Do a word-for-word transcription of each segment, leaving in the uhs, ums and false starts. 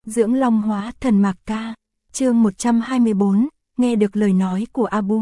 Dưỡng long hóa thần Mạc Ca, chương một trăm hai mươi bốn, nghe được lời nói của Abu.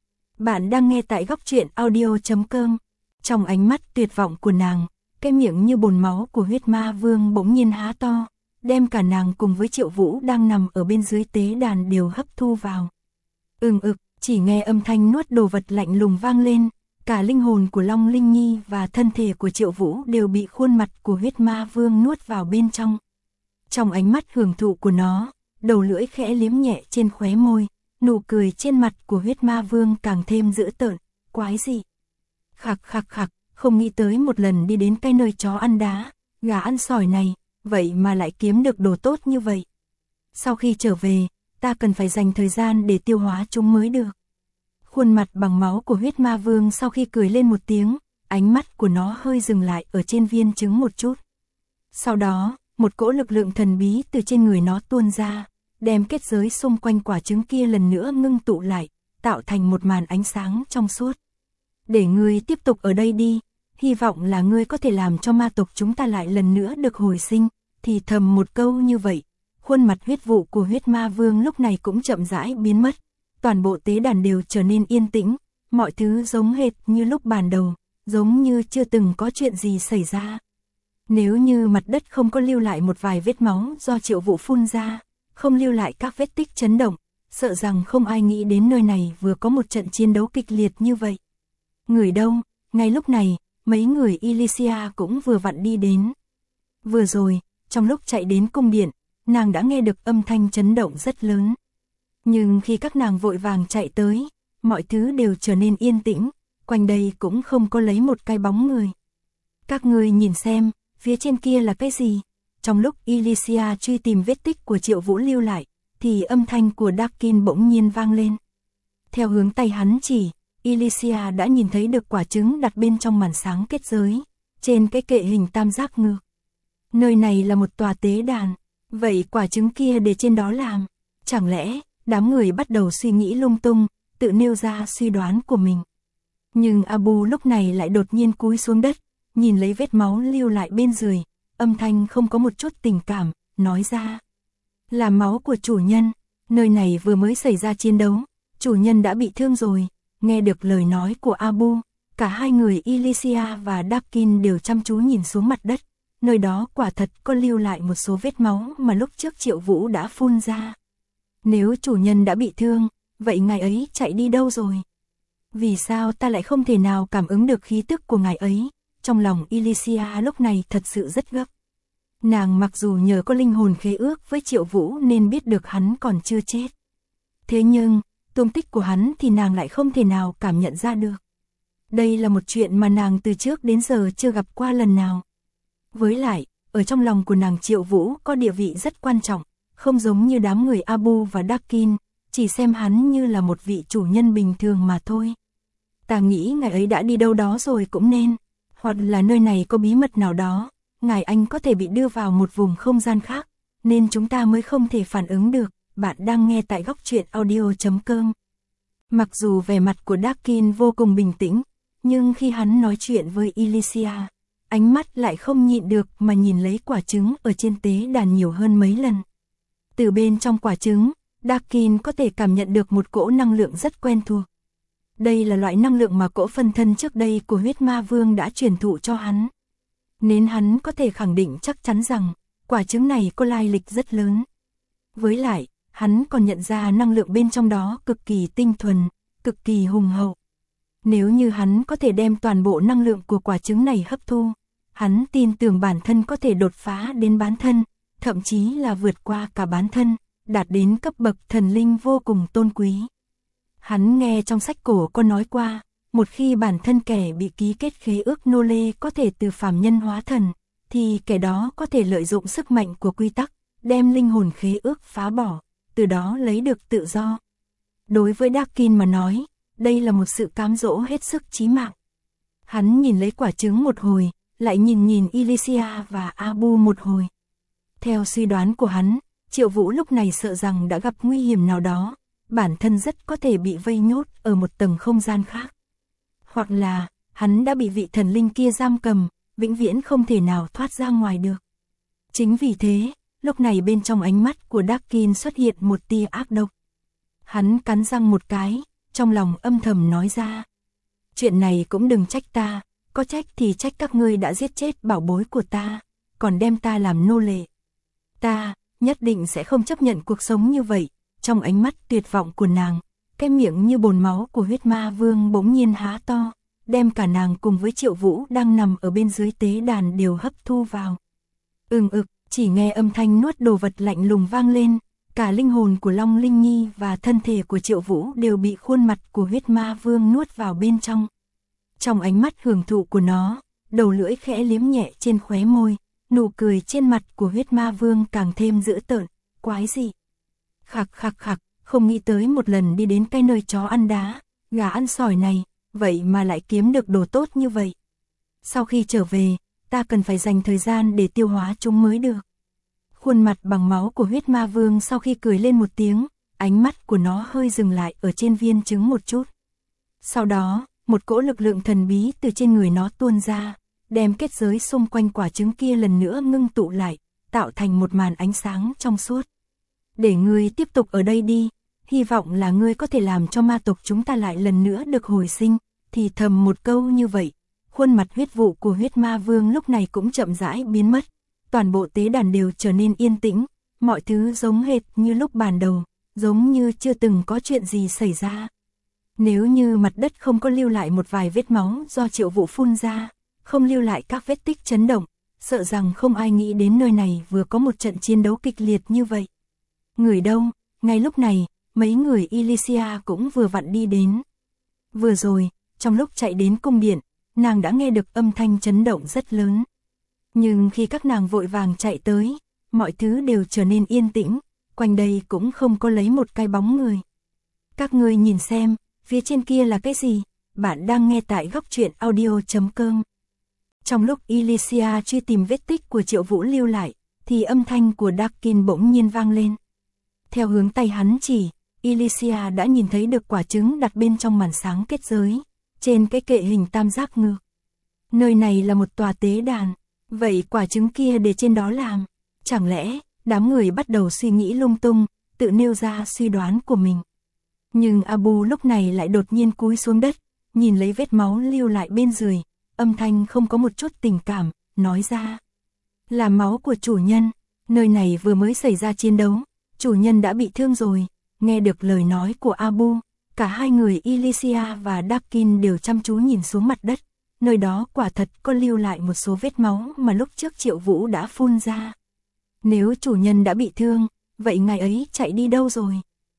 Bạn đang nghe tại góc truyện audio chấm com. Trong ánh mắt tuyệt vọng của nàng, cái miệng như bồn máu của huyết ma vương bỗng nhiên há to, đem cả nàng cùng với Triệu Vũ đang nằm ở bên dưới tế đàn đều hấp thu vào. Ừng ực, chỉ nghe âm thanh nuốt đồ vật lạnh lùng vang lên, cả linh hồn của Long Linh Nhi và thân thể của Triệu Vũ đều bị khuôn mặt của huyết ma vương nuốt vào bên trong. Trong ánh mắt hưởng thụ của nó, đầu lưỡi khẽ liếm nhẹ trên khóe môi, nụ cười trên mặt của huyết ma vương càng thêm dữ tợn, quái gì. Khạc khạc khạc, không nghĩ tới một lần đi đến cái nơi chó ăn đá, gà ăn sỏi này, vậy mà lại kiếm được đồ tốt như vậy. Sau khi trở về, ta cần phải dành thời gian để tiêu hóa chúng mới được. Khuôn mặt bằng máu của huyết ma vương sau khi cười lên một tiếng, ánh mắt của nó hơi dừng lại ở trên viên trứng một chút. Sau đó, một cỗ lực lượng thần bí từ trên người nó tuôn ra, đem kết giới xung quanh quả trứng kia lần nữa ngưng tụ lại, tạo thành một màn ánh sáng trong suốt. Để ngươi tiếp tục ở đây đi, hy vọng là ngươi có thể làm cho ma tộc chúng ta lại lần nữa được hồi sinh, thì thầm một câu như vậy. Khuôn mặt huyết vụ của huyết ma vương lúc này cũng chậm rãi biến mất, toàn bộ tế đàn đều trở nên yên tĩnh, mọi thứ giống hệt như lúc ban đầu, giống như chưa từng có chuyện gì xảy ra. Nếu như mặt đất không có lưu lại một vài vết máu do Triệu Vũ phun ra, không lưu lại các vết tích chấn động, sợ rằng không ai nghĩ đến nơi này vừa có một trận chiến đấu kịch liệt như vậy. Người đâu? Ngay lúc này, mấy người Elysia cũng vừa vặn đi đến. Vừa rồi, trong lúc chạy đến cung điện, nàng đã nghe được âm thanh chấn động rất lớn. Nhưng khi các nàng vội vàng chạy tới, mọi thứ đều trở nên yên tĩnh, quanh đây cũng không có lấy một cái bóng người. Các ngươi nhìn xem, phía trên kia là cái gì? Trong lúc Elysia truy tìm vết tích của Triệu Vũ lưu lại, thì âm thanh của Darkin bỗng nhiên vang lên. Theo hướng tay hắn chỉ, Elysia đã nhìn thấy được quả trứng đặt bên trong màn sáng kết giới, trên cái kệ hình tam giác ngược. Nơi này là một tòa tế đàn, vậy quả trứng kia để trên đó làm? Chẳng lẽ, đám người bắt đầu suy nghĩ lung tung, tự nêu ra suy đoán của mình. Nhưng Abu lúc này lại đột nhiên cúi xuống đất, nhìn lấy vết máu lưu lại bên dưới, âm thanh không có một chút tình cảm, nói ra. Là máu của chủ nhân, nơi này vừa mới xảy ra chiến đấu, chủ nhân đã bị thương rồi. Nghe được lời nói của Abu, cả hai người Elysia và Darkin đều chăm chú nhìn xuống mặt đất, nơi đó quả thật có lưu lại một số vết máu mà lúc trước Triệu Vũ đã phun ra. Nếu chủ nhân đã bị thương, vậy ngài ấy chạy đi đâu rồi? Vì sao ta lại không thể nào cảm ứng được khí tức của ngài ấy? Trong lòng Elysia lúc này thật sự rất gấp. Nàng mặc dù nhờ có linh hồn khế ước với Triệu Vũ nên biết được hắn còn chưa chết. Thế nhưng, tung tích của hắn thì nàng lại không thể nào cảm nhận ra được. Đây là một chuyện mà nàng từ trước đến giờ chưa gặp qua lần nào. Với lại, ở trong lòng của nàng Triệu Vũ có địa vị rất quan trọng, không giống như đám người Abu và Darkin, chỉ xem hắn như là một vị chủ nhân bình thường mà thôi. Ta nghĩ ngài ấy đã đi đâu đó rồi cũng nên, hoặc là nơi này có bí mật nào đó, ngài anh có thể bị đưa vào một vùng không gian khác, nên chúng ta mới không thể phản ứng được. Bạn đang nghe tại góc truyện audio chấm com. Mặc dù vẻ mặt của Darkin vô cùng bình tĩnh, nhưng khi hắn nói chuyện với Elysia, ánh mắt lại không nhịn được mà nhìn lấy quả trứng ở trên tế đàn nhiều hơn mấy lần. Từ bên trong quả trứng, Darkin có thể cảm nhận được một cỗ năng lượng rất quen thuộc. Đây là loại năng lượng mà cỗ phân thân trước đây của huyết ma vương đã truyền thụ cho hắn. Nên hắn có thể khẳng định chắc chắn rằng, quả trứng này có lai lịch rất lớn. Với lại, hắn còn nhận ra năng lượng bên trong đó cực kỳ tinh thuần, cực kỳ hùng hậu. Nếu như hắn có thể đem toàn bộ năng lượng của quả trứng này hấp thu, hắn tin tưởng bản thân có thể đột phá đến bán thân, thậm chí là vượt qua cả bán thân, đạt đến cấp bậc thần linh vô cùng tôn quý. Hắn nghe trong sách cổ có nói qua, một khi bản thân kẻ bị ký kết khế ước nô lê có thể từ phàm nhân hóa thần, thì kẻ đó có thể lợi dụng sức mạnh của quy tắc, đem linh hồn khế ước phá bỏ, từ đó lấy được tự do. Đối với Darkin mà nói, đây là một sự cám dỗ hết sức chí mạng. Hắn nhìn lấy quả trứng một hồi, lại nhìn nhìn Elysia và Abu một hồi. Theo suy đoán của hắn, Triệu Vũ lúc này sợ rằng đã gặp nguy hiểm nào đó, bản thân rất có thể bị vây nhốt ở một tầng không gian khác. Hoặc là, hắn đã bị vị thần linh kia giam cầm, vĩnh viễn không thể nào thoát ra ngoài được. Chính vì thế, lúc này bên trong ánh mắt của Darkin xuất hiện một tia ác độc. Hắn cắn răng một cái, trong lòng âm thầm nói ra. Chuyện này cũng đừng trách ta, có trách thì trách các ngươi đã giết chết bảo bối của ta, còn đem ta làm nô lệ. Ta, nhất định sẽ không chấp nhận cuộc sống như vậy. Trong ánh mắt tuyệt vọng của nàng, cái miệng như bồn máu của huyết ma vương bỗng nhiên há to, đem cả nàng cùng với Triệu Vũ đang nằm ở bên dưới tế đàn đều hấp thu vào. Ừng ực, chỉ nghe âm thanh nuốt đồ vật lạnh lùng vang lên, cả linh hồn của Long Linh Nhi và thân thể của Triệu Vũ đều bị khuôn mặt của huyết ma vương nuốt vào bên trong. Trong ánh mắt hưởng thụ của nó, đầu lưỡi khẽ liếm nhẹ trên khóe môi, nụ cười trên mặt của huyết ma vương càng thêm dữ tợn, quái dị. Khạc khạc khạc, không nghĩ tới một lần đi đến cái nơi chó ăn đá, gà ăn sỏi này, vậy mà lại kiếm được đồ tốt như vậy. Sau khi trở về, ta cần phải dành thời gian để tiêu hóa chúng mới được. Khuôn mặt bằng máu của huyết ma vương sau khi cười lên một tiếng, ánh mắt của nó hơi dừng lại ở trên viên trứng một chút. Sau đó, một cỗ lực lượng thần bí từ trên người nó tuôn ra, đem kết giới xung quanh quả trứng kia lần nữa ngưng tụ lại, tạo thành một màn ánh sáng trong suốt. Để ngươi tiếp tục ở đây đi, hy vọng là ngươi có thể làm cho ma tộc chúng ta lại lần nữa được hồi sinh, thì thầm một câu như vậy. Khuôn mặt huyết vụ của huyết ma vương lúc này cũng chậm rãi biến mất, toàn bộ tế đàn đều trở nên yên tĩnh, mọi thứ giống hệt như lúc ban đầu, giống như chưa từng có chuyện gì xảy ra. Nếu như mặt đất không có lưu lại một vài vết máu do Triệu Vũ phun ra, không lưu lại các vết tích chấn động, sợ rằng không ai nghĩ đến nơi này vừa có một trận chiến đấu kịch liệt như vậy. Người đâu? Ngay lúc này, mấy người Elysia cũng vừa vặn đi đến. Vừa rồi, trong lúc chạy đến cung điện, nàng đã nghe được âm thanh chấn động rất lớn. Nhưng khi các nàng vội vàng chạy tới, mọi thứ đều trở nên yên tĩnh, quanh đây cũng không có lấy một cái bóng người. Các ngươi nhìn xem, phía trên kia là cái gì? Bạn đang nghe tại góc truyện audio chấm com. Trong lúc Elysia truy tìm vết tích của Triệu Vũ lưu lại, thì âm thanh của Darkin bỗng nhiên vang lên. Theo hướng tay hắn chỉ, Elysia đã nhìn thấy được quả trứng đặt bên trong màn sáng kết giới, trên cái kệ hình tam giác ngược. Nơi này là một tòa tế đàn, vậy quả trứng kia để trên đó làm? Chẳng lẽ, đám người bắt đầu suy nghĩ lung tung, tự nêu ra suy đoán của mình. Nhưng Abu lúc này lại đột nhiên cúi xuống đất, nhìn lấy vết máu lưu lại bên dưới, âm thanh không có một chút tình cảm, nói ra. Là máu của chủ nhân, nơi này vừa mới xảy ra chiến đấu, chủ nhân đã bị thương rồi. Nghe được lời nói của Abu, cả hai người Elysia và Darkin đều chăm chú nhìn xuống mặt đất, nơi đó quả thật có lưu lại một số vết máu mà lúc trước Triệu Vũ đã phun ra. Nếu chủ nhân đã bị thương, vậy ngài ấy chạy đi đâu rồi?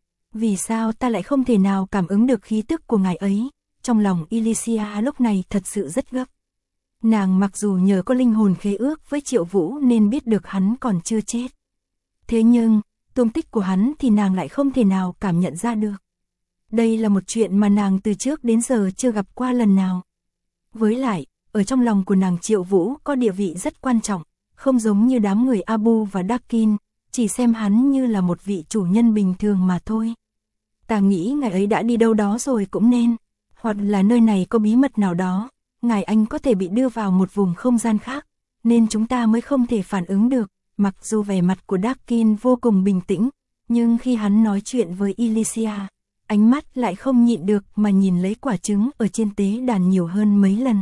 Vì sao ta lại không thể nào cảm ứng được khí tức của ngài ấy? Trong lòng Elysia lúc này thật sự rất gấp. Nàng mặc dù nhờ có linh hồn khế ước với Triệu Vũ nên biết được hắn còn chưa chết. Thế nhưng, tung tích của hắn thì nàng lại không thể nào cảm nhận ra được. Đây là một chuyện mà nàng từ trước đến giờ chưa gặp qua lần nào. Với lại, ở trong lòng của nàng Triệu Vũ có địa vị rất quan trọng, không giống như đám người Abu và Darkin, chỉ xem hắn như là một vị chủ nhân bình thường mà thôi. Ta nghĩ ngài ấy đã đi đâu đó rồi cũng nên, hoặc là nơi này có bí mật nào đó, ngài anh có thể bị đưa vào một vùng không gian khác, nên chúng ta mới không thể phản ứng được. Mặc dù vẻ mặt của Darkin vô cùng bình tĩnh, nhưng khi hắn nói chuyện với Elysia, ánh mắt lại không nhịn được mà nhìn lấy quả trứng ở trên tế đàn nhiều hơn mấy lần.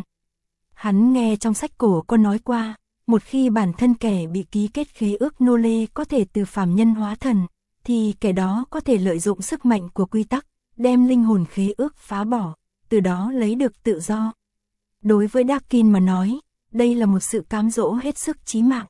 Hắn nghe trong sách cổ có nói qua, một khi bản thân kẻ bị ký kết khế ước nô lệ có thể từ phàm nhân hóa thần, thì kẻ đó có thể lợi dụng sức mạnh của quy tắc, đem linh hồn khế ước phá bỏ, từ đó lấy được tự do. Đối với Darkin mà nói, đây là một sự cám dỗ hết sức chí mạng.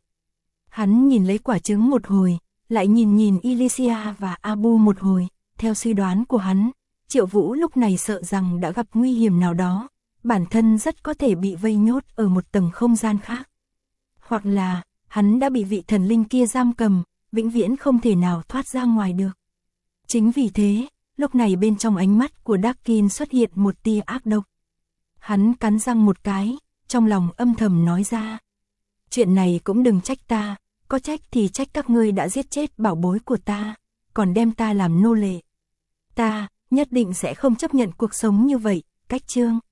Hắn nhìn lấy quả trứng một hồi, lại nhìn nhìn Elysia và Abu một hồi, theo suy đoán của hắn, Triệu Vũ lúc này sợ rằng đã gặp nguy hiểm nào đó, bản thân rất có thể bị vây nhốt ở một tầng không gian khác. Hoặc là, hắn đã bị vị thần linh kia giam cầm, vĩnh viễn không thể nào thoát ra ngoài được. Chính vì thế, lúc này bên trong ánh mắt của Darkin xuất hiện một tia ác độc. Hắn cắn răng một cái, trong lòng âm thầm nói ra. Chuyện này cũng đừng trách ta, có trách thì trách các ngươi đã giết chết bảo bối của ta, còn đem ta làm nô lệ. Ta, nhất định sẽ không chấp nhận cuộc sống như vậy, cách chương.